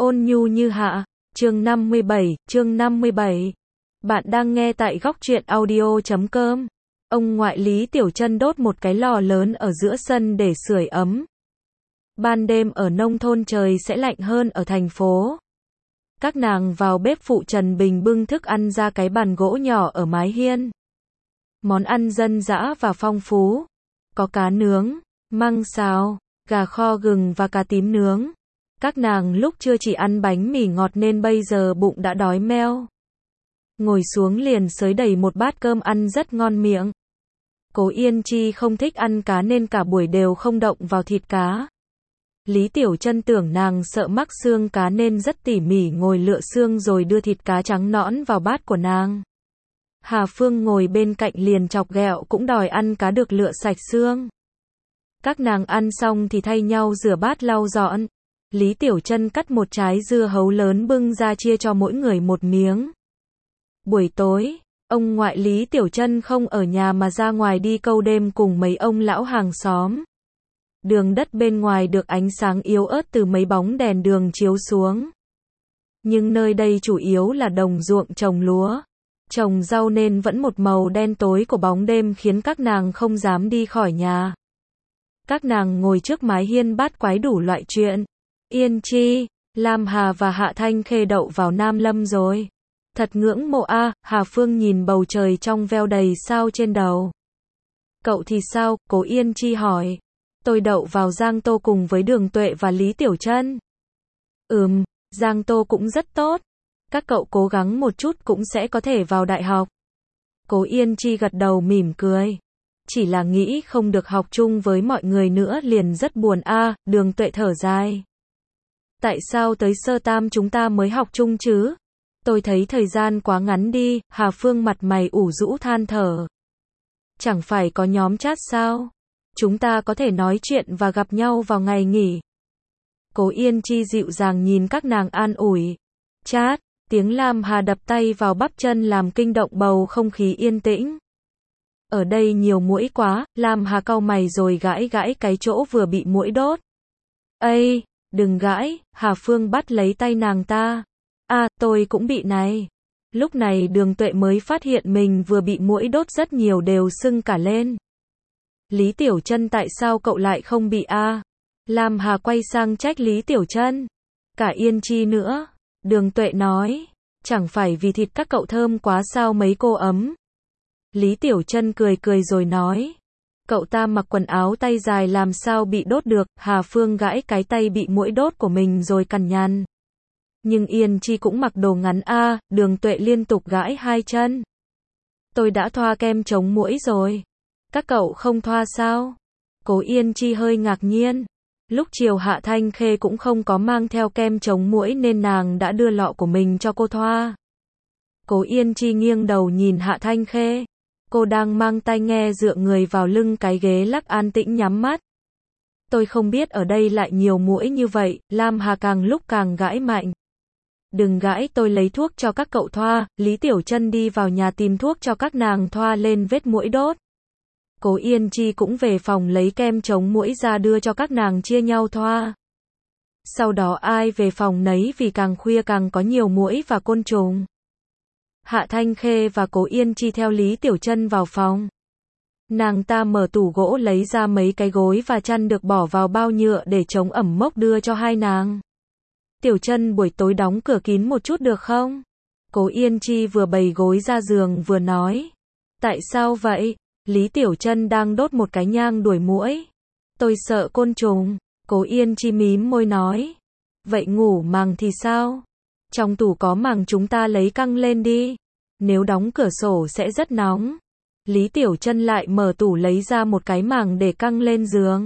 Ôn nhu như hạ, chương 57. Bạn đang nghe tại góc truyện audio.com. Ông ngoại Lý Tiểu Trân đốt một cái lò lớn ở giữa sân để sưởi ấm. Ban đêm ở nông thôn trời sẽ lạnh hơn ở thành phố. Các nàng vào bếp phụ Trần Bình bưng thức ăn ra cái bàn gỗ nhỏ ở mái hiên. Món ăn dân dã và phong phú. Có cá nướng, măng xào, gà kho gừng và cá tím nướng. Các nàng lúc trưa chỉ ăn bánh mì ngọt nên bây giờ bụng đã đói meo. Ngồi xuống liền xới đầy một bát cơm ăn rất ngon miệng. Cố Yên Chi không thích ăn cá nên cả buổi đều không động vào thịt cá. Lý Tiểu Trân tưởng nàng sợ mắc xương cá nên rất tỉ mỉ ngồi lựa xương rồi đưa thịt cá trắng nõn vào bát của nàng. Hà Phương ngồi bên cạnh liền chọc ghẹo cũng đòi ăn cá được lựa sạch xương. Các nàng ăn xong thì thay nhau rửa bát lau dọn. Lý Tiểu Trân cắt một trái dưa hấu lớn bưng ra chia cho mỗi người một miếng. Buổi tối, ông ngoại Lý Tiểu Trân không ở nhà mà ra ngoài đi câu đêm cùng mấy ông lão hàng xóm. Đường đất bên ngoài được ánh sáng yếu ớt từ mấy bóng đèn đường chiếu xuống. Nhưng nơi đây chủ yếu là đồng ruộng trồng lúa, trồng rau nên vẫn một màu đen tối của bóng đêm khiến các nàng không dám đi khỏi nhà. Các nàng ngồi trước mái hiên bát quái đủ loại chuyện. Yên Chi, Lam Hà và Hạ Thanh Khê đậu vào Nam Lâm rồi. Thật ngưỡng mộ a. Hà Phương nhìn bầu trời trong veo đầy sao trên đầu. Cậu thì sao? Cố Yên Chi hỏi. Tôi đậu vào Giang Tô cùng với Đường Tuệ và Lý Tiểu Trân. Giang Tô cũng rất tốt. Các cậu cố gắng một chút cũng sẽ có thể vào đại học. Cố Yên Chi gật đầu mỉm cười. Chỉ là nghĩ không được học chung với mọi người nữa liền rất buồn a. Đường Tuệ thở dài. Tại sao tới sơ tam chúng ta mới học chung chứ? Tôi thấy thời gian quá ngắn đi. Hà Phương mặt mày ủ rũ than thở. Chẳng phải có nhóm chat sao? Chúng ta có thể nói chuyện và gặp nhau vào ngày nghỉ. Cố Yên Chi dịu dàng nhìn các nàng an ủi. Chat, tiếng Lam Hà đập tay vào bắp chân làm kinh động bầu không khí yên tĩnh. Ở đây nhiều muỗi quá. Lam Hà cau mày rồi gãi gãi cái chỗ vừa bị muỗi đốt. Ây, đừng gãi. Hà Phương bắt lấy tay nàng ta. Tôi cũng bị này. Lúc này Đường Tuệ mới phát hiện mình vừa bị muỗi đốt rất nhiều đều sưng cả lên. Lý Tiểu Trân tại sao cậu lại không bị Lam Hà quay sang trách Lý Tiểu Trân. Cả Yên Chi nữa. Đường Tuệ nói. Chẳng phải vì thịt các cậu thơm quá sao mấy cô ấm. Lý Tiểu Trân cười cười rồi nói. Cậu ta mặc quần áo tay dài làm sao bị đốt được. Hà Phương gãi cái tay bị muỗi đốt của mình rồi cằn nhằn. Nhưng Yên Chi cũng mặc đồ ngắn Đường Tuệ liên tục gãi hai chân. Tôi đã thoa kem chống muỗi rồi. Các cậu không thoa sao? Cố Yên Chi hơi ngạc nhiên. Lúc chiều Hạ Thanh Khê cũng không có mang theo kem chống muỗi nên nàng đã đưa lọ của mình cho cô thoa. Cố Yên Chi nghiêng đầu nhìn Hạ Thanh Khê. Cô đang mang tai nghe dựa người vào lưng cái ghế lắc an tĩnh nhắm mắt. Tôi không biết ở đây lại nhiều muỗi như vậy. Lam Hà càng lúc càng gãi mạnh. Đừng gãi, tôi lấy thuốc cho các cậu thoa. Lý Tiểu Trân đi vào nhà tìm thuốc cho các nàng thoa lên vết muỗi đốt. Cố Yên Chi cũng về phòng lấy kem chống muỗi ra đưa cho các nàng chia nhau thoa. Sau đó ai về phòng nấy vì càng khuya càng có nhiều muỗi và côn trùng. Hạ Thanh Khê và Cố Yên Chi theo Lý Tiểu Trân vào phòng. Nàng ta mở tủ gỗ lấy ra mấy cái gối và chăn được bỏ vào bao nhựa để chống ẩm mốc đưa cho hai nàng. Tiểu Trân buổi tối đóng cửa kín một chút được không? Cố Yên Chi vừa bày gối ra giường vừa nói. Tại sao vậy? Lý Tiểu Trân đang đốt một cái nhang đuổi muỗi. Tôi sợ côn trùng. Cố Yên Chi mím môi nói. Vậy ngủ màng thì sao? Trong tủ có màng chúng ta lấy căng lên đi. Nếu đóng cửa sổ sẽ rất nóng. Lý Tiểu Trân lại mở tủ lấy ra một cái màng để căng lên giường.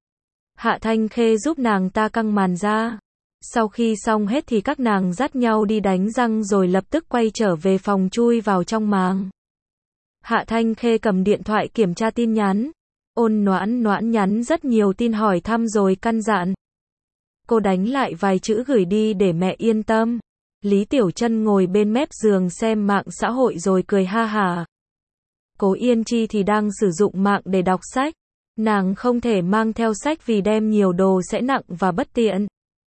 Hạ Thanh Khê giúp nàng ta căng màn ra. Sau khi xong hết thì các nàng dắt nhau đi đánh răng rồi lập tức quay trở về phòng chui vào trong màng. Hạ Thanh Khê cầm điện thoại kiểm tra tin nhắn. Ôn Noãn Noãn nhắn rất nhiều tin hỏi thăm rồi căn dặn. Cô đánh lại vài chữ gửi đi để mẹ yên tâm. Lý Tiểu Trân ngồi bên mép giường xem mạng xã hội rồi cười ha hả. Cố Yên Chi thì đang sử dụng mạng để đọc sách. Nàng không thể mang theo sách vì đem nhiều đồ sẽ nặng và bất tiện.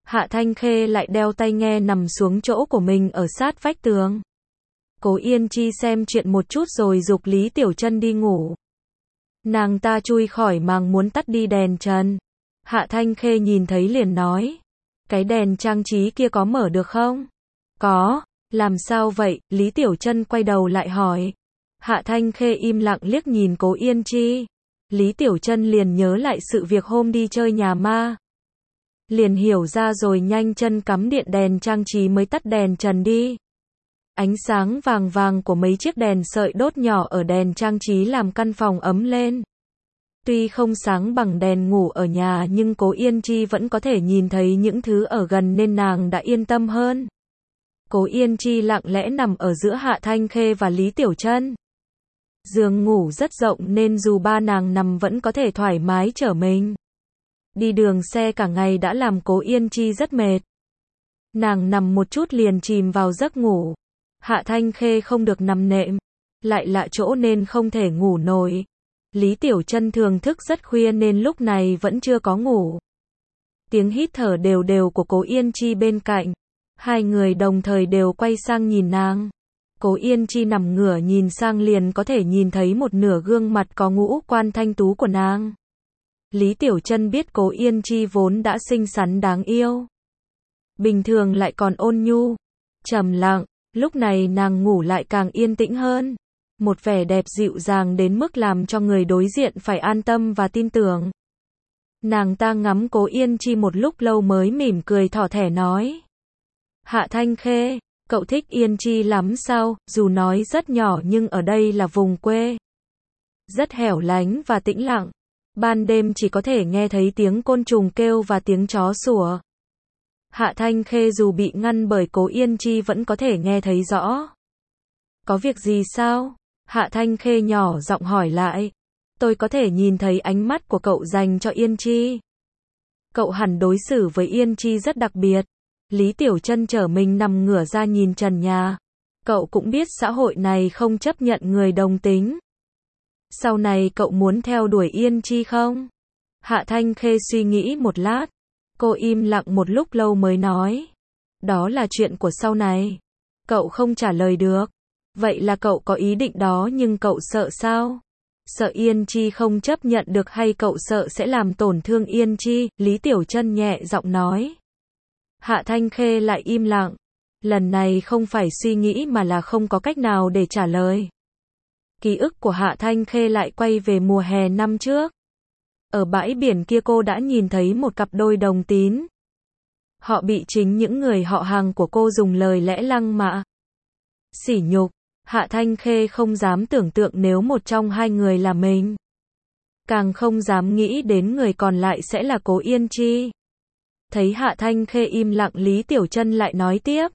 Hạ Thanh Khê lại đeo tai nghe nằm xuống chỗ của mình ở sát vách tường. Cố Yên Chi xem chuyện một chút rồi giục Lý Tiểu Chân đi ngủ. Nàng ta chui khỏi màng muốn tắt đi đèn trần. Hạ Thanh Khê nhìn thấy liền nói. Cái đèn trang trí kia có mở được không? Có. Làm sao vậy? Lý Tiểu Chân quay đầu lại hỏi. Hạ Thanh Khê im lặng liếc nhìn Cố Yên Chi. Lý Tiểu Chân liền nhớ lại sự việc hôm đi chơi nhà ma. Liền hiểu ra rồi nhanh chân cắm điện đèn trang trí mới tắt đèn trần đi. Ánh sáng vàng vàng của mấy chiếc đèn sợi đốt nhỏ ở đèn trang trí làm căn phòng ấm lên. Tuy không sáng bằng đèn ngủ ở nhà nhưng Cố Yên Chi vẫn có thể nhìn thấy những thứ ở gần nên nàng đã yên tâm hơn. Cố Yên Chi lặng lẽ nằm ở giữa Hạ Thanh Khê và Lý Tiểu Chân. Giường ngủ rất rộng nên dù ba nàng nằm vẫn có thể thoải mái trở mình. Đi đường xe cả ngày đã làm Cố Yên Chi rất mệt. Nàng nằm một chút liền chìm vào giấc ngủ. Hạ Thanh Khê không được nằm nệm, lại lạ chỗ nên không thể ngủ nổi. Lý Tiểu Chân thường thức rất khuya nên lúc này vẫn chưa có ngủ. Tiếng hít thở đều đều của Cố Yên Chi bên cạnh. Hai người đồng thời đều quay sang nhìn nàng. Cố Yên Chi nằm ngửa nhìn sang liền có thể nhìn thấy một nửa gương mặt có ngũ quan thanh tú của nàng. Lý Tiểu Chân biết Cố Yên Chi vốn đã xinh xắn đáng yêu. Bình thường lại còn ôn nhu, trầm lặng, lúc này nàng ngủ lại càng yên tĩnh hơn. Một vẻ đẹp dịu dàng đến mức làm cho người đối diện phải an tâm và tin tưởng. Nàng ta ngắm Cố Yên Chi một lúc lâu mới mỉm cười thỏ thẻ nói. Hạ Thanh Khê, cậu thích Yên Chi lắm sao? Dù nói rất nhỏ nhưng ở đây là vùng quê. Rất hẻo lánh và tĩnh lặng. Ban đêm chỉ có thể nghe thấy tiếng côn trùng kêu và tiếng chó sủa. Hạ Thanh Khê dù bị ngăn bởi Cố Yên Chi vẫn có thể nghe thấy rõ. Có việc gì sao? Hạ Thanh Khê nhỏ giọng hỏi lại. Tôi có thể nhìn thấy ánh mắt của cậu dành cho Yên Chi. Cậu hẳn đối xử với Yên Chi rất đặc biệt. Lý Tiểu Chân trở mình nằm ngửa ra nhìn trần nhà. Cậu cũng biết xã hội này không chấp nhận người đồng tính. Sau này cậu muốn theo đuổi Yên Chi không? Hạ Thanh Khê suy nghĩ một lát. Cô im lặng một lúc lâu mới nói. Đó là chuyện của sau này. Cậu không trả lời được. Vậy là cậu có ý định đó nhưng cậu sợ sao? Sợ Yên Chi không chấp nhận được hay cậu sợ sẽ làm tổn thương Yên Chi? Lý Tiểu Chân nhẹ giọng nói. Hạ Thanh Khê lại im lặng. Lần này không phải suy nghĩ mà là không có cách nào để trả lời. Ký ức của Hạ Thanh Khê lại quay về mùa hè năm trước. Ở bãi biển kia cô đã nhìn thấy một cặp đôi đồng tín. Họ bị chính những người họ hàng của cô dùng lời lẽ lăng mạ, sỉ nhục. Hạ Thanh Khê không dám tưởng tượng nếu một trong hai người là mình. Càng không dám nghĩ đến người còn lại sẽ là Cố Yên Chi. Thấy Hạ Thanh Khê im lặng Lý Tiểu Chân lại nói tiếp.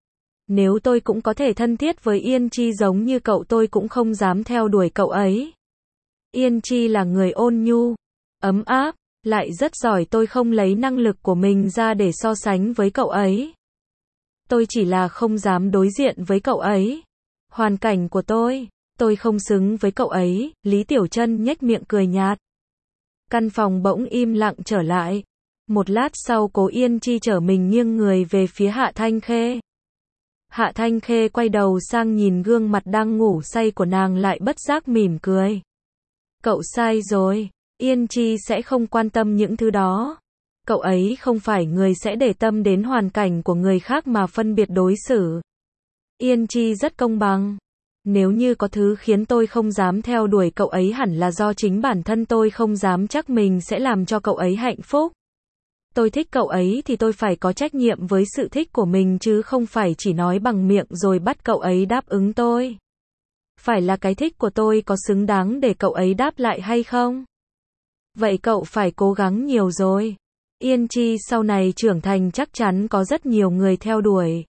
Nếu tôi cũng có thể thân thiết với Yên Chi giống như cậu tôi cũng không dám theo đuổi cậu ấy. Yên Chi là người ôn nhu, ấm áp, lại rất giỏi tôi không lấy năng lực của mình ra để so sánh với cậu ấy. Tôi chỉ là không dám đối diện với cậu ấy. Hoàn cảnh của tôi không xứng với cậu ấy. Lý Tiểu Chân nhếch miệng cười nhạt. Căn phòng bỗng im lặng trở lại. Một lát sau Cố Yên Chi trở mình nghiêng người về phía Hạ Thanh Khê. Hạ Thanh Khê quay đầu sang nhìn gương mặt đang ngủ say của nàng lại bất giác mỉm cười. Cậu sai rồi, Yên Chi sẽ không quan tâm những thứ đó. Cậu ấy không phải người sẽ để tâm đến hoàn cảnh của người khác mà phân biệt đối xử. Yên Chi rất công bằng. Nếu như có thứ khiến tôi không dám theo đuổi cậu ấy hẳn là do chính bản thân tôi không dám chắc mình sẽ làm cho cậu ấy hạnh phúc. Tôi thích cậu ấy thì tôi phải có trách nhiệm với sự thích của mình chứ không phải chỉ nói bằng miệng rồi bắt cậu ấy đáp ứng tôi. Phải là cái thích của tôi có xứng đáng để cậu ấy đáp lại hay không? Vậy cậu phải cố gắng nhiều rồi. Yên Chi sau này trưởng thành chắc chắn có rất nhiều người theo đuổi.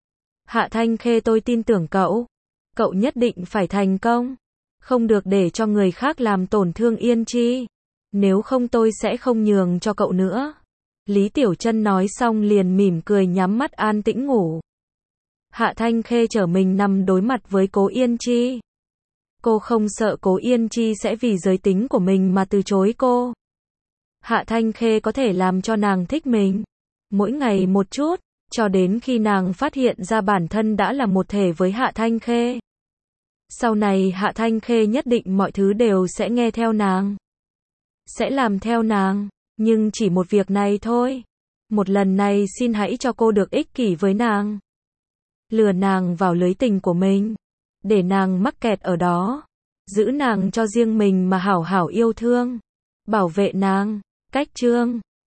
Hạ Thanh Khê tôi tin tưởng cậu. Cậu nhất định phải thành công. Không được để cho người khác làm tổn thương Yên Chi. Nếu không tôi sẽ không nhường cho cậu nữa. Lý Tiểu Chân nói xong liền mỉm cười nhắm mắt an tĩnh ngủ. Hạ Thanh Khê trở mình nằm đối mặt với Cố Yên Chi. Cô không sợ Cố Yên Chi sẽ vì giới tính của mình mà từ chối cô. Hạ Thanh Khê có thể làm cho nàng thích mình. mỗi ngày một chút, cho đến khi nàng phát hiện ra bản thân đã là một thể với Hạ Thanh Khê. Sau này Hạ Thanh Khê nhất định mọi thứ đều sẽ nghe theo nàng, sẽ làm theo nàng, nhưng chỉ một việc này thôi. Một lần này xin hãy cho cô được ích kỷ với nàng, lừa nàng vào lưới tình của mình, để nàng mắc kẹt ở đó, giữ nàng cho riêng mình mà hảo hảo yêu thương, bảo vệ nàng. Cách chương